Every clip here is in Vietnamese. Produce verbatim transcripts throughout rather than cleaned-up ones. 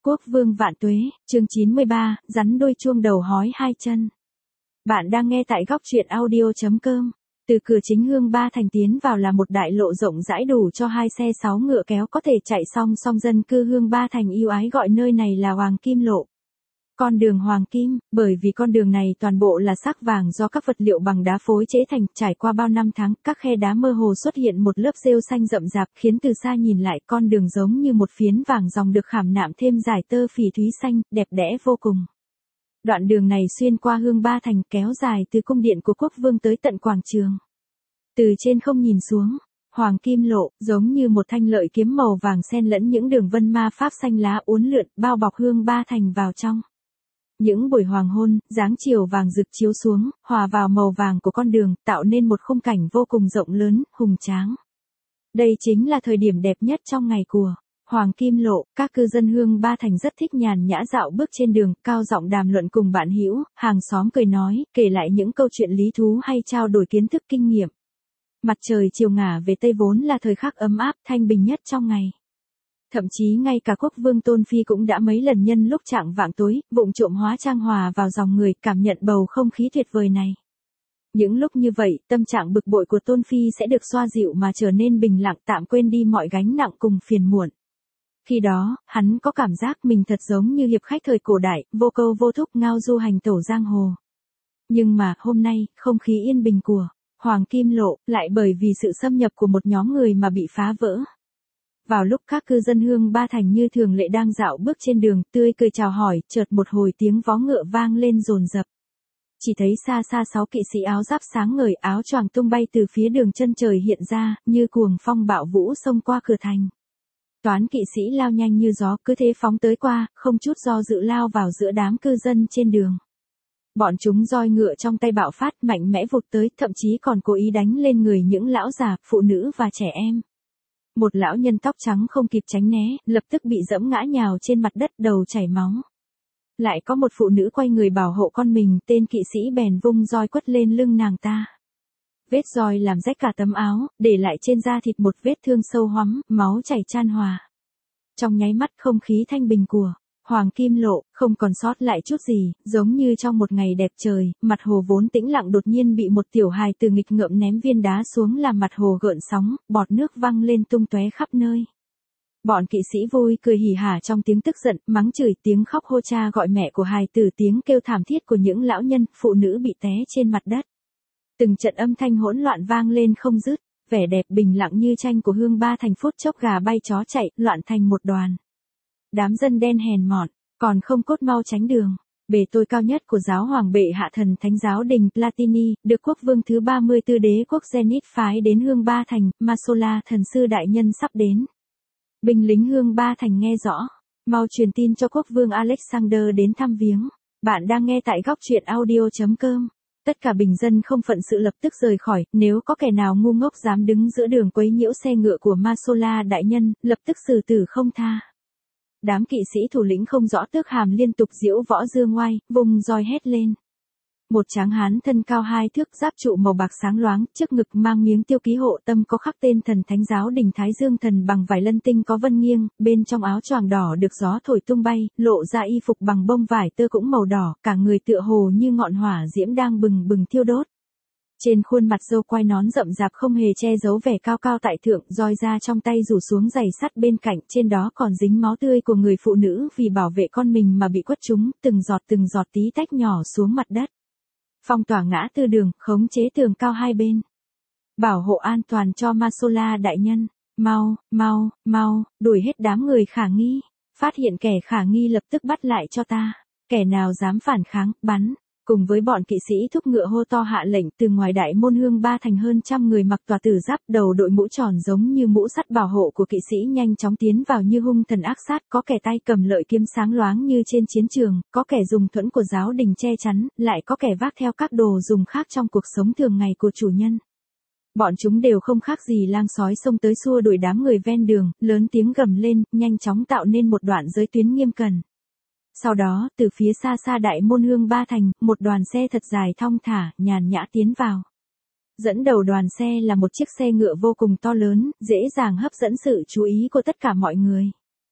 Quốc vương vạn tuế, chương chín mươi ba, rắn đôi chuông đầu hói hai chân. Bạn đang nghe tại góc truyện audio chấm com. Từ cửa chính Hương Ba Thành tiến vào là một đại lộ rộng rãi đủ cho hai xe sáu ngựa kéo có thể chạy song song, dân cư Hương Ba Thành yêu ái gọi nơi này là Hoàng Kim Lộ. Con đường Hoàng Kim, bởi vì con đường này toàn bộ là sắc vàng do các vật liệu bằng đá phối chế thành, trải qua bao năm tháng, các khe đá mơ hồ xuất hiện một lớp rêu xanh rậm rạp, khiến từ xa nhìn lại con đường giống như một phiến vàng ròng được khảm nạm thêm dải tơ phỉ thúy xanh, đẹp đẽ vô cùng. Đoạn đường này xuyên qua Hương Ba Thành, kéo dài từ cung điện của quốc vương tới tận quảng trường. Từ trên không nhìn xuống, Hoàng Kim Lộ, giống như một thanh lợi kiếm màu vàng xen lẫn những đường vân ma pháp xanh lá uốn lượn, bao bọc Hương Ba Thành vào trong. Những buổi hoàng hôn, dáng chiều vàng rực chiếu xuống, hòa vào màu vàng của con đường, tạo nên một khung cảnh vô cùng rộng lớn, hùng tráng. Đây chính là thời điểm đẹp nhất trong ngày của Hoàng Kim Lộ. Các cư dân Hương Ba Thành rất thích nhàn nhã dạo bước trên đường, cao giọng đàm luận cùng bạn hữu, hàng xóm cười nói, kể lại những câu chuyện lý thú hay trao đổi kiến thức kinh nghiệm. Mặt trời chiều ngả về tây vốn là thời khắc ấm áp, thanh bình nhất trong ngày. Thậm chí ngay cả quốc vương Tôn Phi cũng đã mấy lần nhân lúc chạng vạng tối, vụng trộm hóa trang hòa vào dòng người, cảm nhận bầu không khí tuyệt vời này. Những lúc như vậy, tâm trạng bực bội của Tôn Phi sẽ được xoa dịu mà trở nên bình lặng, tạm quên đi mọi gánh nặng cùng phiền muộn. Khi đó, hắn có cảm giác mình thật giống như hiệp khách thời cổ đại, vô câu vô thúc ngao du hành tẩu giang hồ. Nhưng mà, hôm nay, không khí yên bình của Hoàng Kim Lộ, lại bởi vì sự xâm nhập của một nhóm người mà bị phá vỡ. Vào lúc các cư dân Hương Ba Thành như thường lệ đang dạo bước trên đường, tươi cười chào hỏi, chợt một hồi tiếng vó ngựa vang lên dồn dập. Chỉ thấy xa xa sáu kỵ sĩ áo giáp sáng ngời, áo choàng tung bay từ phía đường chân trời hiện ra, như cuồng phong bạo vũ xông qua cửa thành. Toán kỵ sĩ lao nhanh như gió, cứ thế phóng tới qua, không chút do dự lao vào giữa đám cư dân trên đường. Bọn chúng roi ngựa trong tay bạo phát, mạnh mẽ vụt tới, thậm chí còn cố ý đánh lên người những lão già, phụ nữ và trẻ em. Một lão nhân tóc trắng không kịp tránh né, lập tức bị dẫm ngã nhào trên mặt đất, đầu chảy máu. Lại có một phụ nữ quay người bảo hộ con mình, tên kỵ sĩ bèn vung roi quất lên lưng nàng ta. Vết roi làm rách cả tấm áo, để lại trên da thịt một vết thương sâu hoắm, máu chảy chan hòa. Trong nháy mắt không khí thanh bình của Hoàng Kim Lộ, không còn sót lại chút gì, giống như trong một ngày đẹp trời, mặt hồ vốn tĩnh lặng đột nhiên bị một tiểu hài từ nghịch ngợm ném viên đá xuống làm mặt hồ gợn sóng, bọt nước văng lên tung tóe khắp nơi. Bọn kỵ sĩ vui cười hỉ hả trong tiếng tức giận, mắng chửi, tiếng khóc hô cha gọi mẹ của hài tử, tiếng kêu thảm thiết của những lão nhân, phụ nữ bị té trên mặt đất. Từng trận âm thanh hỗn loạn vang lên không dứt, vẻ đẹp bình lặng như tranh của Hương Ba Thành phút chốc gà bay chó chạy, loạn thành một đoàn. Đám dân đen hèn mọn, còn không cốt mau tránh đường. Bề tôi cao nhất của giáo hoàng bệ hạ thần thánh giáo đình Platini, được quốc vương thứ ba mươi tư đế quốc Zenith phái đến Hương Ba Thành, Masola thần sư đại nhân sắp đến. Binh lính Hương Ba Thành nghe rõ, mau truyền tin cho quốc vương Alexander đến thăm viếng. Bạn đang nghe tại góc truyện audio chấm com. Tất cả bình dân không phận sự lập tức rời khỏi, nếu có kẻ nào ngu ngốc dám đứng giữa đường quấy nhiễu xe ngựa của Masola đại nhân, lập tức xử tử không tha. Đám kỵ sĩ thủ lĩnh không rõ tước hàm liên tục diễu võ dương ngoai, vùng roi hét lên. Một tráng hán thân cao hai thước, giáp trụ màu bạc sáng loáng, trước ngực mang miếng tiêu ký hộ tâm có khắc tên thần thánh giáo đình Thái Dương thần bằng vải lân tinh có vân nghiêng, bên trong áo choàng đỏ được gió thổi tung bay, lộ ra y phục bằng bông vải tơ cũng màu đỏ, cả người tựa hồ như ngọn hỏa diễm đang bừng bừng thiêu đốt. Trên khuôn mặt râu quai nón rậm rạp không hề che giấu vẻ cao cao tại thượng, roi ra trong tay rủ xuống giày sắt bên cạnh, trên đó còn dính máu tươi của người phụ nữ vì bảo vệ con mình mà bị quất trúng, từng giọt từng giọt tí tách nhỏ xuống mặt đất. Phong tỏa ngã tư đường, khống chế tường cao hai bên. Bảo hộ an toàn cho Masola đại nhân. Mau, mau, mau, đuổi hết đám người khả nghi. Phát hiện kẻ khả nghi lập tức bắt lại cho ta. Kẻ nào dám phản kháng, bắn. Cùng với bọn kỵ sĩ thúc ngựa hô to hạ lệnh, từ ngoài đại môn Hương Ba Thành hơn trăm người mặc tòa tử giáp, đầu đội mũ tròn giống như mũ sắt bảo hộ của kỵ sĩ nhanh chóng tiến vào như hung thần ác sát, có kẻ tay cầm lợi kiếm sáng loáng như trên chiến trường, có kẻ dùng thuẫn của giáo đình che chắn, lại có kẻ vác theo các đồ dùng khác trong cuộc sống thường ngày của chủ nhân. Bọn chúng đều không khác gì lang sói xông tới xua đuổi đám người ven đường, lớn tiếng gầm lên, nhanh chóng tạo nên một đoạn giới tuyến nghiêm cẩn. Sau đó, từ phía xa xa đại môn Hương Ba Thành, một đoàn xe thật dài thong thả, nhàn nhã tiến vào. Dẫn đầu đoàn xe là một chiếc xe ngựa vô cùng to lớn, dễ dàng hấp dẫn sự chú ý của tất cả mọi người.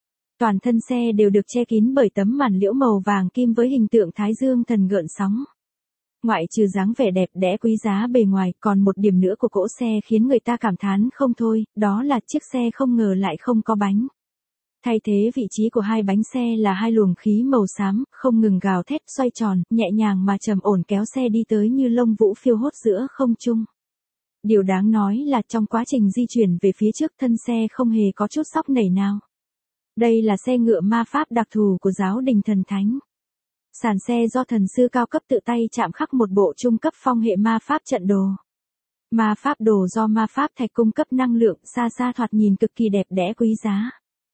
Toàn thân xe đều được che kín bởi tấm màn liễu màu vàng kim với hình tượng Thái Dương thần gợn sóng. Ngoại trừ dáng vẻ đẹp đẽ quý giá bề ngoài, còn một điểm nữa của cỗ xe khiến người ta cảm thán không thôi, đó là chiếc xe không ngờ lại không có bánh. Thay thế vị trí của hai bánh xe là hai luồng khí màu xám, không ngừng gào thét xoay tròn, nhẹ nhàng mà trầm ổn kéo xe đi tới như lông vũ phiêu hốt giữa không trung. Điều đáng nói là trong quá trình di chuyển về phía trước thân xe không hề có chút xóc nảy nào. Đây là xe ngựa ma pháp đặc thù của giáo đình thần thánh. Sàn xe do thần sư cao cấp tự tay chạm khắc một bộ trung cấp phong hệ ma pháp trận đồ. Ma pháp đồ do ma pháp thạch cung cấp năng lượng xa xa thoạt nhìn cực kỳ đẹp đẽ quý giá.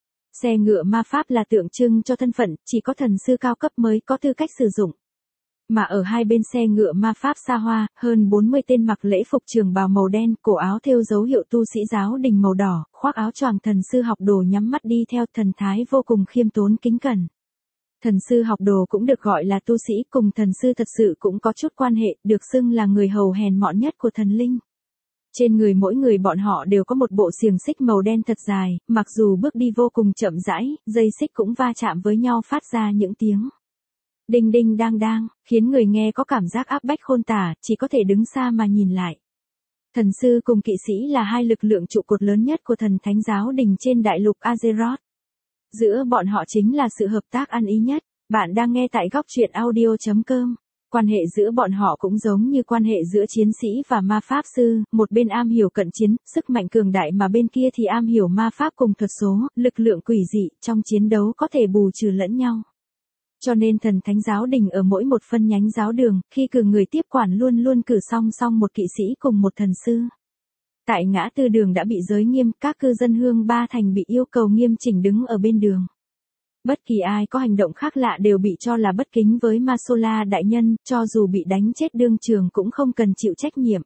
Xe ngựa ma pháp là tượng trưng cho thân phận, chỉ có thần sư cao cấp mới có tư cách sử dụng. Mà ở hai bên xe ngựa ma pháp xa hoa, hơn bốn mươi tên mặc lễ phục trường bào màu đen, cổ áo thêu dấu hiệu tu sĩ giáo đình màu đỏ, khoác áo choàng thần sư học đồ nhắm mắt đi theo thần thái vô cùng khiêm tốn kính cẩn. Thần sư học đồ cũng được gọi là tu sĩ, cùng thần sư thật sự cũng có chút quan hệ, được xưng là người hầu hèn mọn nhất của thần linh. Trên người mỗi người bọn họ đều có một bộ xiềng xích màu đen thật dài, mặc dù bước đi vô cùng chậm rãi, dây xích cũng va chạm với nhau phát ra những tiếng đinh đinh đang đang, khiến người nghe có cảm giác áp bách khôn tả, chỉ có thể đứng xa mà nhìn lại. Thần sư cùng kỵ sĩ là hai lực lượng trụ cột lớn nhất của thần thánh giáo đình trên đại lục Azeroth. Giữa bọn họ chính là sự hợp tác ăn ý nhất. Bạn đang nghe tại góc truyện audio chấm com. Quan hệ giữa bọn họ cũng giống như quan hệ giữa chiến sĩ và ma pháp sư, một bên am hiểu cận chiến, sức mạnh cường đại mà bên kia thì am hiểu ma pháp cùng thuật số, lực lượng quỷ dị, trong chiến đấu có thể bù trừ lẫn nhau. Cho nên thần thánh giáo đình ở mỗi một phân nhánh giáo đường, khi cử người tiếp quản luôn luôn cử song song một kỵ sĩ cùng một thần sư. Tại ngã tư đường đã bị giới nghiêm, các cư dân Hương Ba Thành bị yêu cầu nghiêm chỉnh đứng ở bên đường. Bất kỳ ai có hành động khác lạ đều bị cho là bất kính với Ma-xô-la đại nhân, cho dù bị đánh chết đương trường cũng không cần chịu trách nhiệm.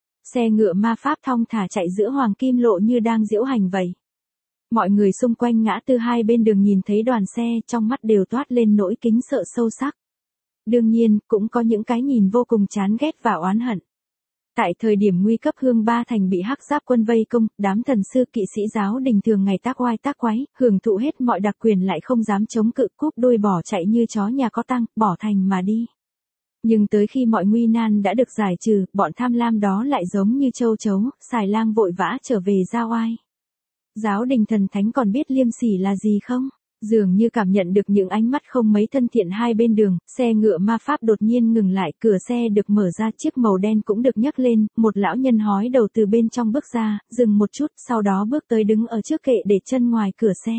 Xe ngựa ma pháp thong thả chạy giữa hoàng kim lộ như đang diễu hành vậy. Mọi người xung quanh ngã tư hai bên đường nhìn thấy đoàn xe, trong mắt đều toát lên nỗi kính sợ sâu sắc. Đương nhiên, cũng có những cái nhìn vô cùng chán ghét và oán hận. Tại thời điểm nguy cấp Hương Ba Thành bị hắc giáp quân vây công, đám thần sư kỵ sĩ giáo đình thường ngày tác oai tác quái, hưởng thụ hết mọi đặc quyền lại không dám chống cự, cúp đuôi bỏ chạy như chó nhà có tăng, bỏ thành mà đi. Nhưng tới khi mọi nguy nan đã được giải trừ, bọn tham lam đó lại giống như châu chấu, xài lang vội vã trở về ra oai. Giáo đình thần thánh còn biết liêm sỉ là gì không? Dường như cảm nhận được những ánh mắt không mấy thân thiện hai bên đường, xe ngựa ma pháp đột nhiên ngừng lại, cửa xe được mở ra, chiếc màu đen cũng được nhấc lên, một lão nhân hói đầu từ bên trong bước ra, dừng một chút, sau đó bước tới đứng ở trước kệ để chân ngoài cửa xe.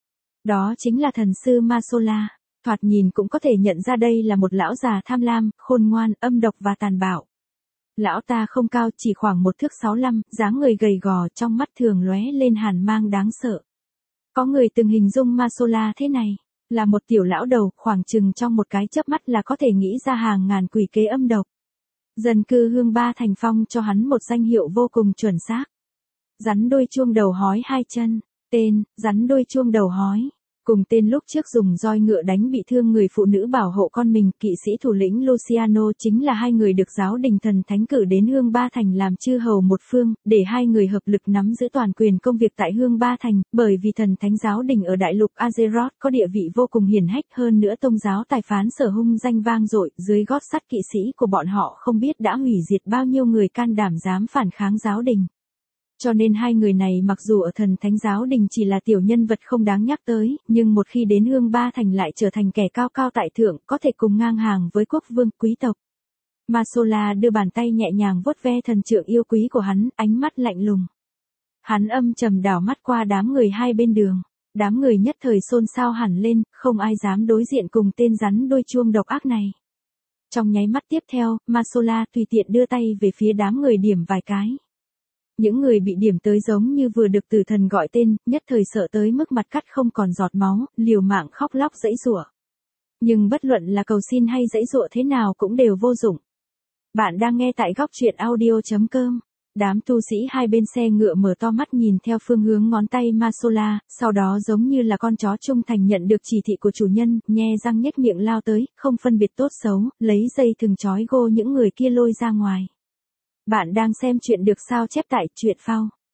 Đó chính là thần sư Ma-xô-la, thoạt nhìn cũng có thể nhận ra đây là một lão già tham lam, khôn ngoan, âm độc và tàn bạo. Lão ta không cao, chỉ khoảng một thước sáu lăm, dáng người gầy gò, trong mắt thường lóe lên hàn mang đáng sợ. Có người từng hình dung Ma-xô-la thế này, là một tiểu lão đầu, khoảng chừng trong một cái chớp mắt là có thể nghĩ ra hàng ngàn quỷ kế âm độc. Dân cư Hương Ba Thành phong cho hắn một danh hiệu vô cùng chuẩn xác. Rắn đôi chuông đầu hói hai chân, tên, rắn đôi chuông đầu hói. Cùng tên lúc trước dùng roi ngựa đánh bị thương người phụ nữ bảo hộ con mình, kỵ sĩ thủ lĩnh Luciano chính là hai người được giáo đình thần thánh cử đến Hương Ba Thành làm chư hầu một phương, để hai người hợp lực nắm giữ toàn quyền công việc tại Hương Ba Thành, bởi vì thần thánh giáo đình ở đại lục Azeroth có địa vị vô cùng hiển hách, hơn nữa tông giáo tài phán sở hung danh vang dội, dưới gót sắt kỵ sĩ của bọn họ không biết đã hủy diệt bao nhiêu người can đảm dám phản kháng giáo đình. Cho nên hai người này mặc dù ở thần thánh giáo đình chỉ là tiểu nhân vật không đáng nhắc tới, nhưng một khi đến Hương Ba Thành lại trở thành kẻ cao cao tại thượng, có thể cùng ngang hàng với quốc vương, quý tộc. Ma-xô-la đưa bàn tay nhẹ nhàng vuốt ve thần trượng yêu quý của hắn, ánh mắt lạnh lùng. Hắn âm trầm đảo mắt qua đám người hai bên đường. Đám người nhất thời xôn xao hẳn lên, không ai dám đối diện cùng tên rắn đôi chuông độc ác này. Trong nháy mắt tiếp theo, Ma-xô-la tùy tiện đưa tay về phía đám người điểm vài cái. Những người bị điểm tới giống như vừa được tử thần gọi tên, nhất thời sợ tới mức mặt cắt không còn giọt máu, liều mạng khóc lóc giãy giụa. Nhưng bất luận là cầu xin hay giãy giụa thế nào cũng đều vô dụng. Bạn đang nghe tại góc truyện audio chấm com. Đám tu sĩ hai bên xe ngựa mở to mắt nhìn theo phương hướng ngón tay Ma-xô-la, sau đó giống như là con chó trung thành nhận được chỉ thị của chủ nhân, nhe răng nhếch miệng lao tới, không phân biệt tốt xấu, lấy dây thừng trói gô những người kia lôi ra ngoài. Bạn đang xem chuyện được sao chép tại truyện phao.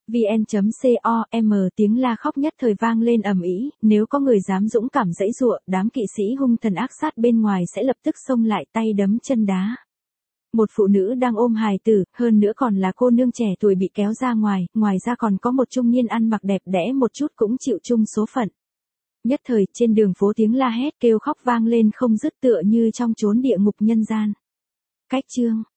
vn.com tiếng la khóc nhất thời vang lên ầm ĩ, nếu có người dám dũng cảm giãy giụa, đám kỵ sĩ hung thần ác sát bên ngoài sẽ lập tức xông lại tay đấm chân đá. Một phụ nữ đang ôm hài tử, hơn nữa còn là cô nương trẻ tuổi bị kéo ra ngoài, ngoài ra còn có một trung niên ăn mặc đẹp đẽ một chút cũng chịu chung số phận. Nhất thời, trên đường phố tiếng la hét kêu khóc vang lên không dứt tựa như trong chốn địa ngục nhân gian. Cách chương